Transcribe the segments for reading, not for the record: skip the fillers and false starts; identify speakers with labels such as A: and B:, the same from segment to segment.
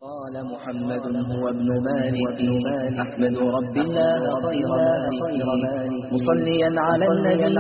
A: قال محمد هو ابن مالك أحمد رب الله خير مالك مصليا على النبي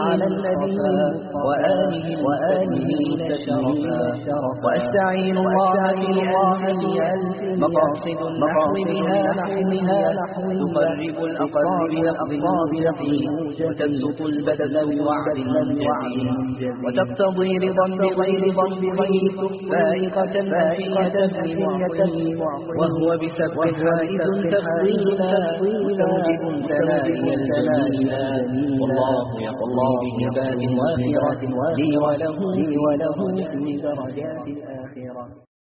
A: وآله الشرفا وأستعين الله بألف مقاصد النحو بها تقرب الأقرب فيه وتبسط البذل بوعد المنجد وتقتضي رضا بغير فائقة فائقة وهو بسبب فائز تفضيلا وتوجب ثنائي الجميلا والله يقضي بهبات وافرة لي وله في درجات الآخرة.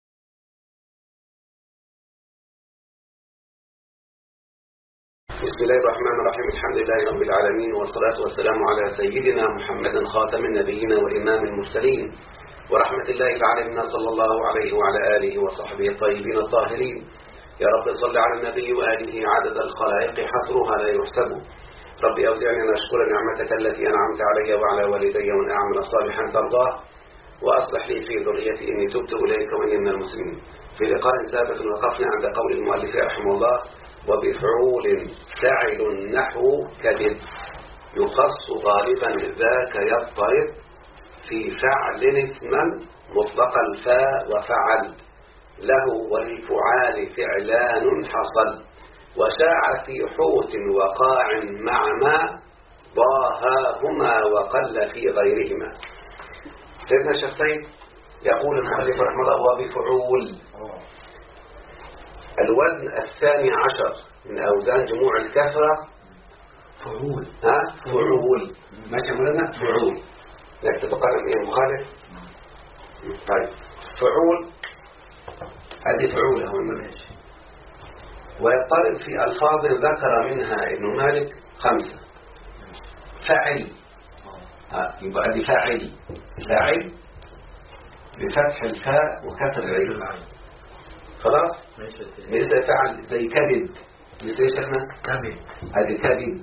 B: بسم الله الرحمن الرحيم. الحمد لله رب العالمين والصلاة والسلام على سيدنا محمد خاتم النبيين وإمام المرسلين ورحمة الله تعالى منا صلى الله عليه وعلى آله وصحبه الطيبين الطاهرين. يا رب صل على النبي وآله عدد الخلائق حصرها لا يحسب. رب أوزعني أن أشكر نعمتك التي أنعمت علي وعلى والدي وأن أعمل صالحا ترضاه وأصلح لي في ذريتي إني تبت إليك وإني من المسلمين. في لقاء سابق وقفنا عند قول المؤلف رحمه الله: وبفعول فاعل نحو كذب يخص غالبا ذاك يضطرب في فعل اسما مطلق الفاء وفعل له وللفعال فعلان حصل وشاع في حوت وقاع مع ما ضاهاهما وقل في غيرهما. سيدنا الشيخ سيد يقول المؤلف رحمه الله: وبفعول الوزن الثاني عشر من أوزان جموع الكثرة فعول. فعول ماشي مولانا. فعول نكتب قلم ايه مخالف. طيب فعول هذه فعول هو المنهج. ويضطرب في ألفاظ ذكر منها ابن مالك 5. فاعل يبقى هذه فاعل بفتح الفاء وكسر العين. خلاص مثل فعل زي كبد. مثل ايش احنا كبد. هذه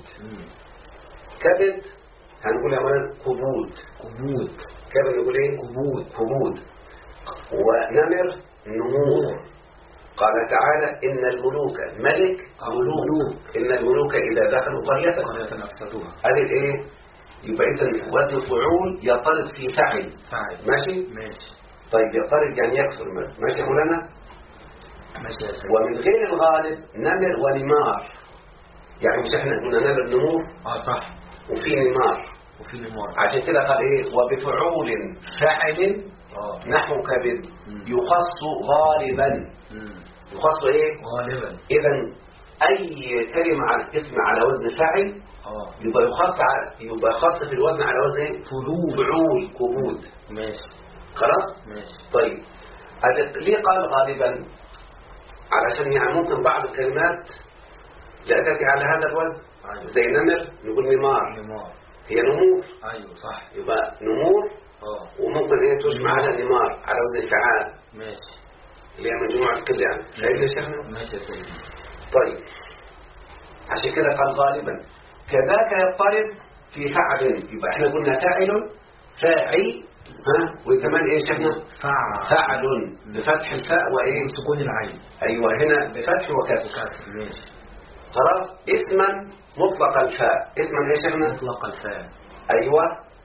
B: كبد هنقول يا ولد قبود. كبد نقول ايه قبود. ونمر نمور. قال تعالى: إن الملوك ملك ملوك إن الملوك إذا دخلوا قرية أفسدوها. هذه الايه يبقى إذا وزن فعول يطرد في فعل. ماشي. طيب يطرد يعني يكسر. ماشي يا مولانا. ومن غير الغالب نمر ونمار. يعني مش احنا قلنا نمر نمور صح وفي نمار عشان كده قال ايه: وبفعول فاعل نحو كبد يخص غالبا. يخص ايه غالبا. اذا اي كلمه على اسم على وزن فاعل يبقى يخص في الوزن على وزن ايه فعول قبود. ماشي خلاص. طيب ليه قال غالبا؟ علشان يعني ممكن بعض الكلمات لا تأتي على هذا الوزن. زي نمر نقول نمار. هي نمور. ايوه صح. يبقى نمور وممكن هي تجمع على نمار على وزن فعال. ماشي. اللي هي من جموع الكل يعني. فاهمني يا شيخنا؟ ماشي يا سيدي. طيب عشان كده قال غالبا. كذاك يضطرب في فعل. يبقى احنا قلنا فاعل فاعل وكمان ايه شيخنا فعل بفتح الفاء وايه سكون العين. ايوه هنا بفتح وكسر. ماشي خلاص. اسما مطلق الفاء. اسما ايه شيخنا مطلق الفاء. ايوه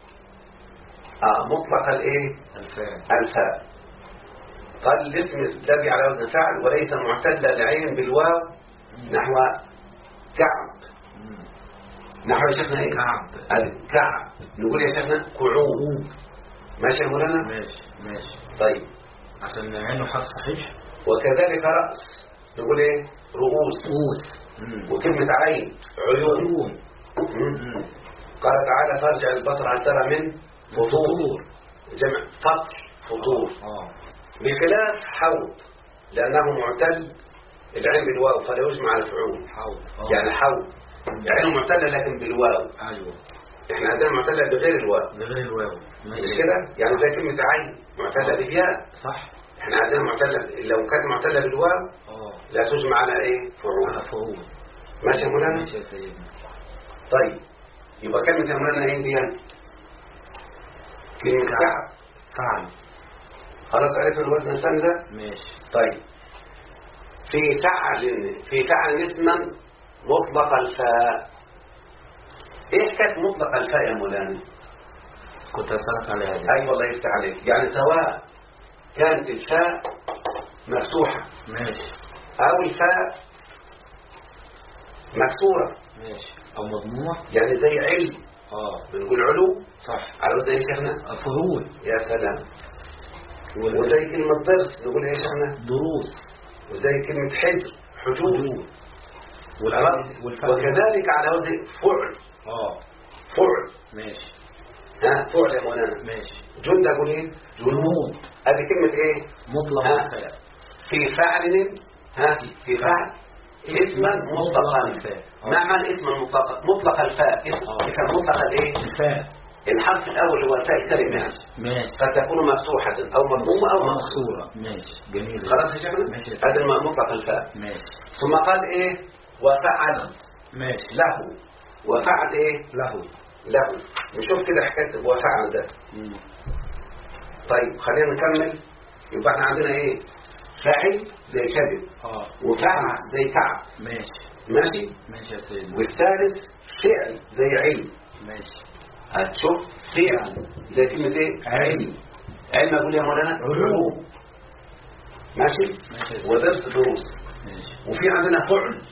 B: مطلق الايه الفاء. قال الاسم الذي على وزن فعل وليس معتل العين بالواو نحو كعب. نحو يا شيخنا ايه كعب. نقول يا شيخنا كعوب. ماشي يا مولانا. ماشي. طيب عشان عينه حرف صحيح. وكذلك رأس نقول ايه رؤوس. وكلمة عين عيون. قال تعالى: فارجع البصر هل ترى من فطور. جمع فطور. بخلاف حوض لأنه معتل العين بالواو فلا يجمع على الفعول. يعني حوض عينه معتلة لكن بالواو. ايوه احنا عندنا معتلة بغير الواو. مش كده يعني زي كلمة عين معتلة بالياء. صح. احنا عندنا معتلة لو كانت معتلة بالواو لا تجمع على ايه فعول. ماشي يا مولانا. ماشي يا سيدي. طيب يبقى كلمة يا مولانا ايه دي؟ كلمة كعب. خلاص عرفنا الوزن الثاني ده. ماشي. طيب في فعل اسما مطلق الفاء. ايه حكايه مطلق الفاء يا مولانا؟
C: كنت أسألك على هذا.
B: ايوه الله يفتح عليك. يعني سواء كانت الفاء مفتوحه
C: ماشي،
B: او الفاء مكسوره،
C: ماشي، أو مضمومة.
B: يعني زي علم بنقول علو،
C: صح،
B: علو زي شيخنا
C: فروض.
B: يا سلام. وزي كلمه درس نقول ايه شيخنا؟
C: دروس.
B: وزي كلمه حجر حجور.
C: والفعل
B: وكذلك على وزن فعل. فعل.
C: ماشي.
B: فعل يا مولانا.
C: ماشي.
B: جند اقول ايه؟ جنود. هذه كلمه ايه؟
C: مطلق الفاء.
B: في فعل في فعل اسما مطلقا. ما معنى اسما مطلقا؟ مطلق الفاء. كان مطلق الايه؟
C: الفاء.
B: الحرف الاول هو الفاء الكلمه.
C: ماشي.
B: فتكون مفتوحه او مضمومه او
C: مكسوره. ماشي، جميل.
B: خلاص يا شيخنا. هذا مطلق الفاء.
C: ماشي.
B: ثم قال ايه؟ وفعل.
C: ماشي.
B: له. وفعل ايه؟ له. نشوف كده حكايه وفعل ده. طيب خلينا نكمل. يبقى احنا عندنا ايه؟ فاعل زي كذب. وفعل زي كعب. ماشي يا سيدي. والثالث فعل زي علم.
C: ماشي.
B: هتشوف فعل زي كلمه ايه؟ علم اقول يا مولانا علوم. ماشي. ودرس دروس.
C: ماشي.
B: وفي عندنا فعل.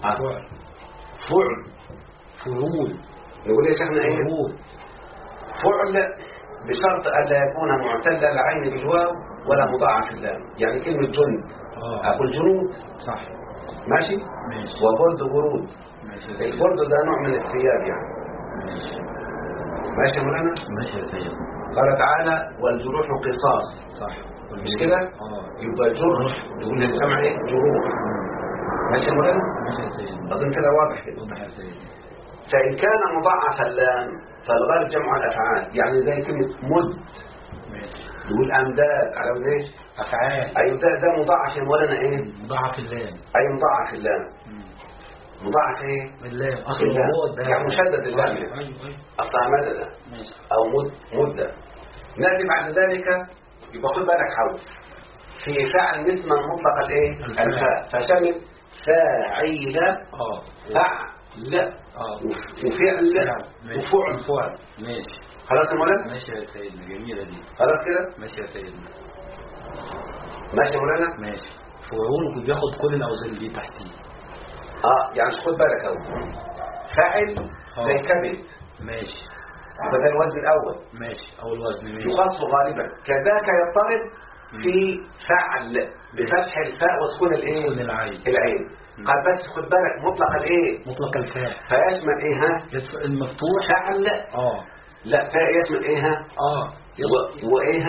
C: فعول.
B: نقول يا شيخنا ايه؟ فعل بشرط ألا يكون معتل العين بالواو ولا مضاعف اللام. يعني كلمة جند أقول جنود.
C: صح.
B: ماشي. وبرد برود. البرد ده نوع من الثياب يعني. ماشي يا مولانا.
C: ماشي يا سيدي.
B: قال تعالى والجروح قصاص.
C: صح.
B: مش كده؟ يبقى جرح تقول للسمع ايه؟ جروح. ماشي يا مولانا.
C: ماشي يا سيدي.
B: أظن كده واضح كده.
C: واضح يا سيدي.
B: فإن كان مضاعف اللام فالغالب جمع الأفعال. يعني زي كلمة مد. نقول أمداد على وزن ايش؟
C: أفعال.
B: أيوة ده مضاعف يا مولانا ايه؟
C: مضاعف اللام.
B: أي مضاعف اللام. مضاعف ايه؟
C: اللام.
B: يعني مشدد اللام.
C: أيوة.
B: أصلا مدد أو مدة. نأتي بعد ذلك. يبقى خد بالك حول. في فعل اسما مطلق الايه؟ الفاء. فشمل فاعل فعل وفعل وفعل.
C: ماشي.
B: خلاص يا مولانا.
C: ماشي يا سيدنا. جميلة دي.
B: خلاص كده.
C: ماشي يا سيدنا.
B: ماشي يا مولانا.
C: ماشي. فعول بياخد كل الأوزان دي تحتيه.
B: يعني خد بالك اهو. فاعل زي كبد.
C: ماشي.
B: يبقى ده الوزن الاول.
C: ماشي. اول وزن. ماشي.
B: يخص غالبا. كذاك يضطرب في فعل بفتح الفاء وسكون الايه؟
C: سكون العين.
B: قال بس خد بالك مطلق الايه؟
C: مطلق الفاء.
B: فيشمل ايه
C: المفتوح.
B: فعل. لا فاء يشمل ايه وايه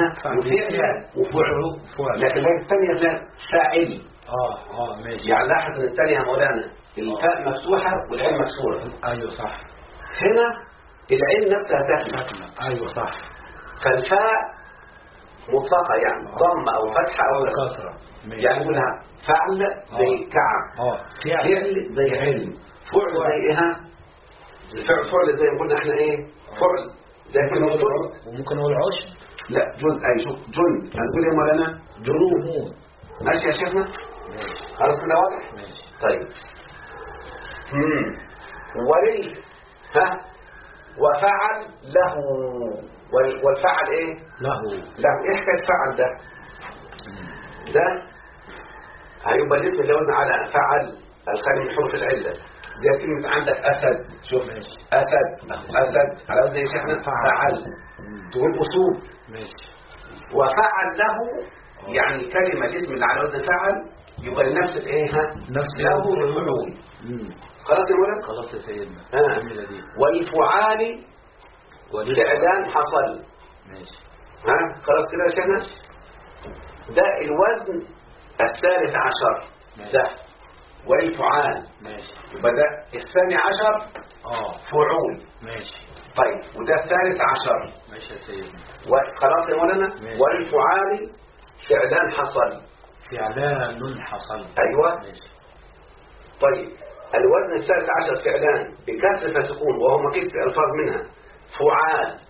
B: وفعل. لكن الثانيه لا فاعل.
C: ماشي.
B: يعني لاحظ ان الثانيه يا مولانا الفاء مفتوحه والعين مكسوره.
C: ايوه صح.
B: هنا العين نفسها ساكنه.
C: ايوه صح.
B: فالفاء مطلقه يعني ضم او فتحه او
C: كسره.
B: يعني نقولها فعل زي كعب. فعل زي علم. فعل زي فعل زي ما قلنا احنا ايه؟ فعل زي كلمه جند.
C: وممكن نقول عشب.
B: لا جند. اي شوف جند هنقول يا مولانا جنود. ماشي يا شيخنا. خلاص كده واضح.
C: ماشي.
B: طيب. ولي وفعل له. والفعل ايه؟ له. ايه حكايه فعل ده هيبقى الاسم اللي قلنا على فعل الخالي من حروف العله. زي كلمه عندك اسد. شوف اسد على وزن ايش احنا؟ فعل. تقول اسود.
C: ماشي.
B: وفعل له يعني الكلمه الاسم اللي على وزن فعل يبقى لنفس الايه؟
C: نفس
B: له الفعول. خلاص يا مولانا.
C: خلاص يا سيدنا.
B: جميله دي. والفعال فعلان حصل.
C: ماشي.
B: خلاص كده يا شيخنا. ده الوزن الثالث عشر. ده والفعال.
C: ماشي.
B: يبقى ده الثاني عشر فعول.
C: ماشي.
B: طيب وده الثالث عشر.
C: ماشي يا سيدنا.
B: خلاص يا مولانا. والفعال فعلان حصل.
C: فعلان حصل.
B: ايوه.
C: ماشي.
B: طيب الوزن الثالث عشر فعلان بكسر فسكون وهو مقيس في الفاظ منها فعال.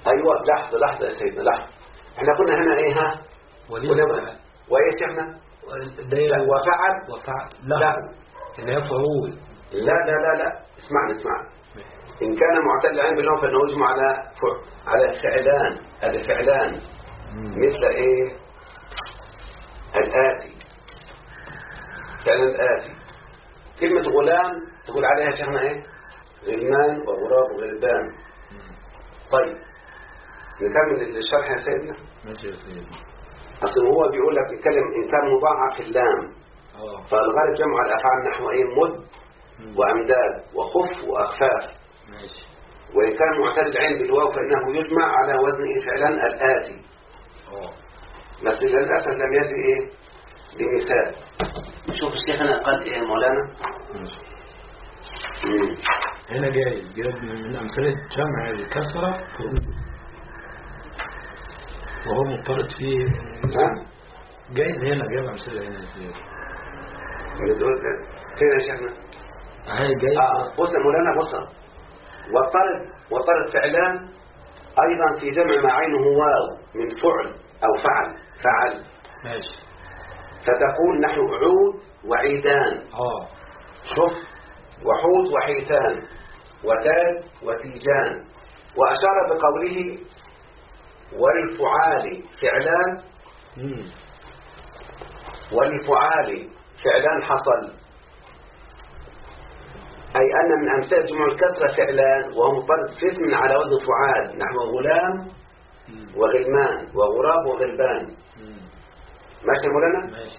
B: ايوه. لحظه يا سيدنا. لحظه. احنا قلنا هنا ايه؟ وايه شفنا؟
C: ده
B: وفعل
C: لا اللي هي فعول.
B: لا اسمعني. إن كان معتل العين باللغة فإنه يجمع على فعلان. هذا فعلان مثل إيه؟ الآتي. فعلا الآتي. كلمة غلام تقول عليها شيخنا إيه؟ غلمان وغراب وغلبان. طيب نكمل الشرح يا سيدنا.
C: ماشي يا سيدنا.
B: أصل هو بيقول لك يتكلم إن كان مضاعف في اللام فالغالب جمع الأفعال نحو إيه؟ مد وأمداد وخف وأخفاف.
C: ماشي.
B: وإن كان معتل العين بالواو فإنه يجمع على وزن فعلا الآتي. بس للأسف لم يأتي إيه بمثال. شوف الشيخنا قال إيه مولانا.
C: هنا جاي من أمثلة جمع الكسرة وهو مضطرد فيه. جايز هنا جايب أمثلة هنا يا سيدي.
B: فين يا شيخنا؟
C: هاي جاي.
B: بص يا مولانا بص. وطرد فعلان أيضا في جمع ما عينه واو من فعل أو فعل.
C: ماشي.
B: فتقول نحو عود وعيدان. شوف وحوت وحيتان وتاد وتيجان. وأشار بقوله وللفعال فعلان. وللفعال فعلان حصل، أي أن من أمثال جمع الكسرة فعلان وهو مضطرد في اسم على وزن فعال نحو غلام وغلمان وغراب وغلبان. ماشي مولانا؟
C: ماشي.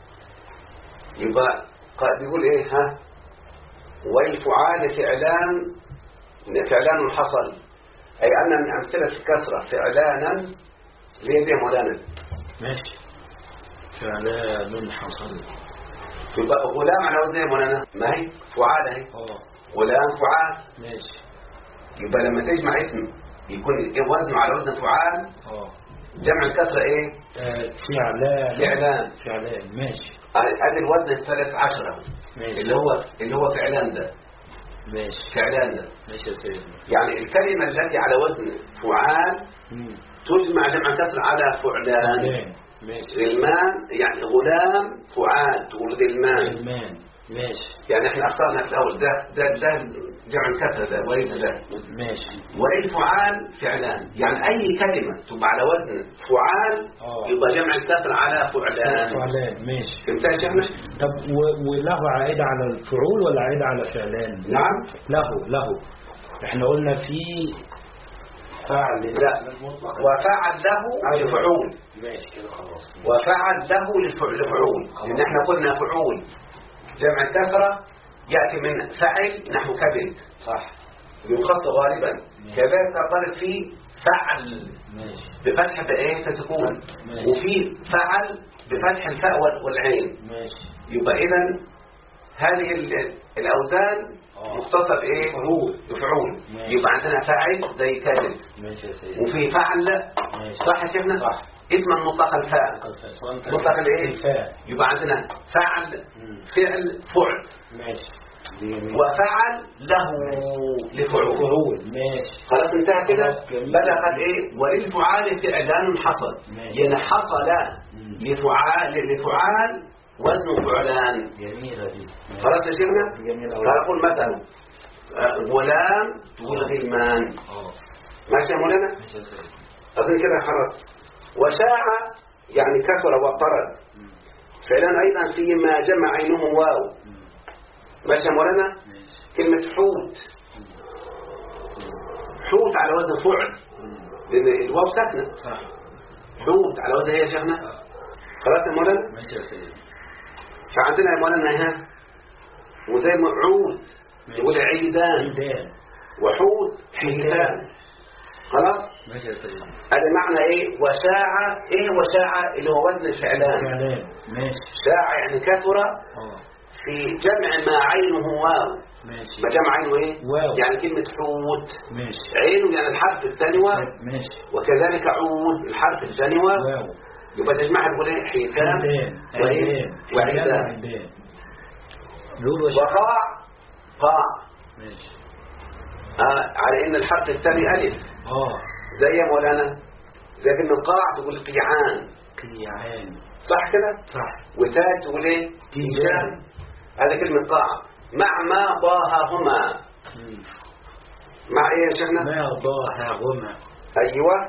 B: يبقى بيقول إيه ها؟ والفعال فعلان حصل، أي أن من أمثلة الكسرة فعلانا ليه مولانا؟
C: ماشي. فعلان حصل.
B: يبقى غلام على وزن مولانا ما هي فعال اهي. غلام فعال.
C: ماشي.
B: يبقى لما تجمع اسم يكون وزنه على وزن فعال. جمع الكسرة ايه؟
C: فعلان. ماشي.
B: ادي الوزن الثالث عشر اللي هو فعلان ده.
C: ماشي.
B: فعلان ده.
C: ماشي يا سيدي.
B: يعني الكلمة التي على وزن فعال تجمع جمع كسر على فعلان.
C: ماشي.
B: غلمان يعني غلام فعال تقول غلمان.
C: ماشي.
B: يعني احنا اخترنا في الاول ده جمع الكسر ده وليس ده.
C: ماشي.
B: والفعال فعلان يعني اي كلمة تبقى على وزن فعال يبقى جمع الكسر على فعلان.
C: ماشي.
B: فهمت يا شيخنا؟
C: طب وله عائد على الفعول ولا عائد على فعلان؟
B: نعم
C: له احنا قلنا في فعل.
B: لا وفعل له لفعول.
C: ماشي كده خلاص.
B: وفعل له لفعول لان احنا قلنا فعول جمع الكسرة يأتي من فعل نحو كبد.
C: صح.
B: يخط غالبا. كذلك قالت فيه فعل بفتح بايه تسكون وفي فعل بفتح الفاء والعين.
C: ماشي.
B: يبقى اذا هذه الاوزان مختصة بايه بفعول. يبقى عندنا فاعل زي كبد.
C: ماشي يا سيدي.
B: وفي فعل. صح يا شيخنا؟ صح. اسما مطلق الفاء. مطلق الايه؟ يبقى عندنا فعل فعل فعل.
C: ماشي.
B: وفعل له لفعول.
C: ماشي.
B: خلاص انتهى كده. بلغت ايه وللفعال فعلان حصل. يعني حصل لفعال وزن فعلان.
C: جميلة دي.
B: خلاص يا شيخنا.
C: جميلة.
B: فنقول مثلا غلام تقول غلمان. ماشي يا مولانا.
C: ماشي يا سيدي.
B: اظن كده خلاص. وشاع يعني كثر وطرد فعلا ايضا فيما جمع عينه واو. ماشي يا مولانا. كلمة حوت على وزن فعل لان الواو ساكنه.
C: صح.
B: حوت على وزن ايه يا شيخنا؟ خلاص يا مولانا.
C: ماشي يا سيدي.
B: فعندنا يا مولانا ها وزي ما عود يقول عيدان وحوت حيتان. خلاص.
C: ماشي يا سيدي.
B: هذا معنى ايه وشاع. ايه وشاع اللي هو وزن الفعلان.
C: ماشي.
B: شاع يعني كثر في جمع ما عينه واو.
C: ماشي.
B: ما جمع عينه ايه
C: واو.
B: يعني كلمة حوت.
C: ماشي.
B: عينه يعني الحرف الثاني واو.
C: ماشي.
B: وكذلك عود الحرف الثاني واو. يبقى تجمعها تقول ايه حيتان وعيدان. وقاع.
C: ماشي.
B: على ان الحرف الثاني الف. زي يا مولانا زي كلمة قاع تقول قيعان. صح كده؟
C: صح.
B: وتاء تقول ايه؟
C: تيجان.
B: هذا كلمة طاعة. مع ما ضاههما. مع ايه يا شيخنا؟
C: ما ضاههما.
B: ايوه.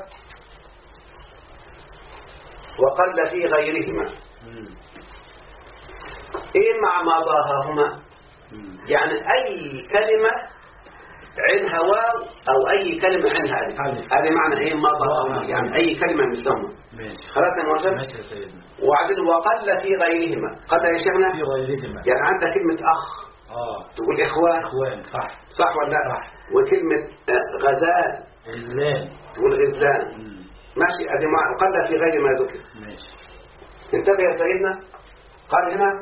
B: وقل في غيرهما. ايه مع ما ضاههما؟ يعني اي كلمة عنها واو او اي كلمة عنها الف. هذا معنى ايه ما ضاههما، يعني اي كلمة مثلهما. خلاص يا مولانا.
C: ماشي يا سيدنا.
B: وبعدين وقل في غيرهما. قل يا شيخنا
C: في غيرهما،
B: يعني عندك كلمة اخ تقول اخوان.
C: اخوان. صح.
B: صح ولا لا؟
C: صح.
B: وكلمة غزال
C: غزلان
B: تقول غزلان. ماشي. ادي قل في غير ما ذكر.
C: ماشي.
B: انتبه يا سيدنا. قال هنا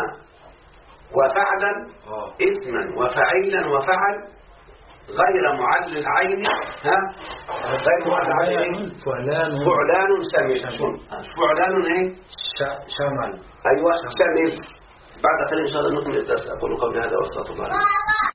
B: وفعلا اسما وفعيلا وفعل غير معل العين. غير معل العين. فعلان سمل. فعلان ايه؟
C: شمل.
B: ايوه شمل. بعد قليل ان شاء الله نكمل الدرس. اقول قولي هذا واستغفر الله.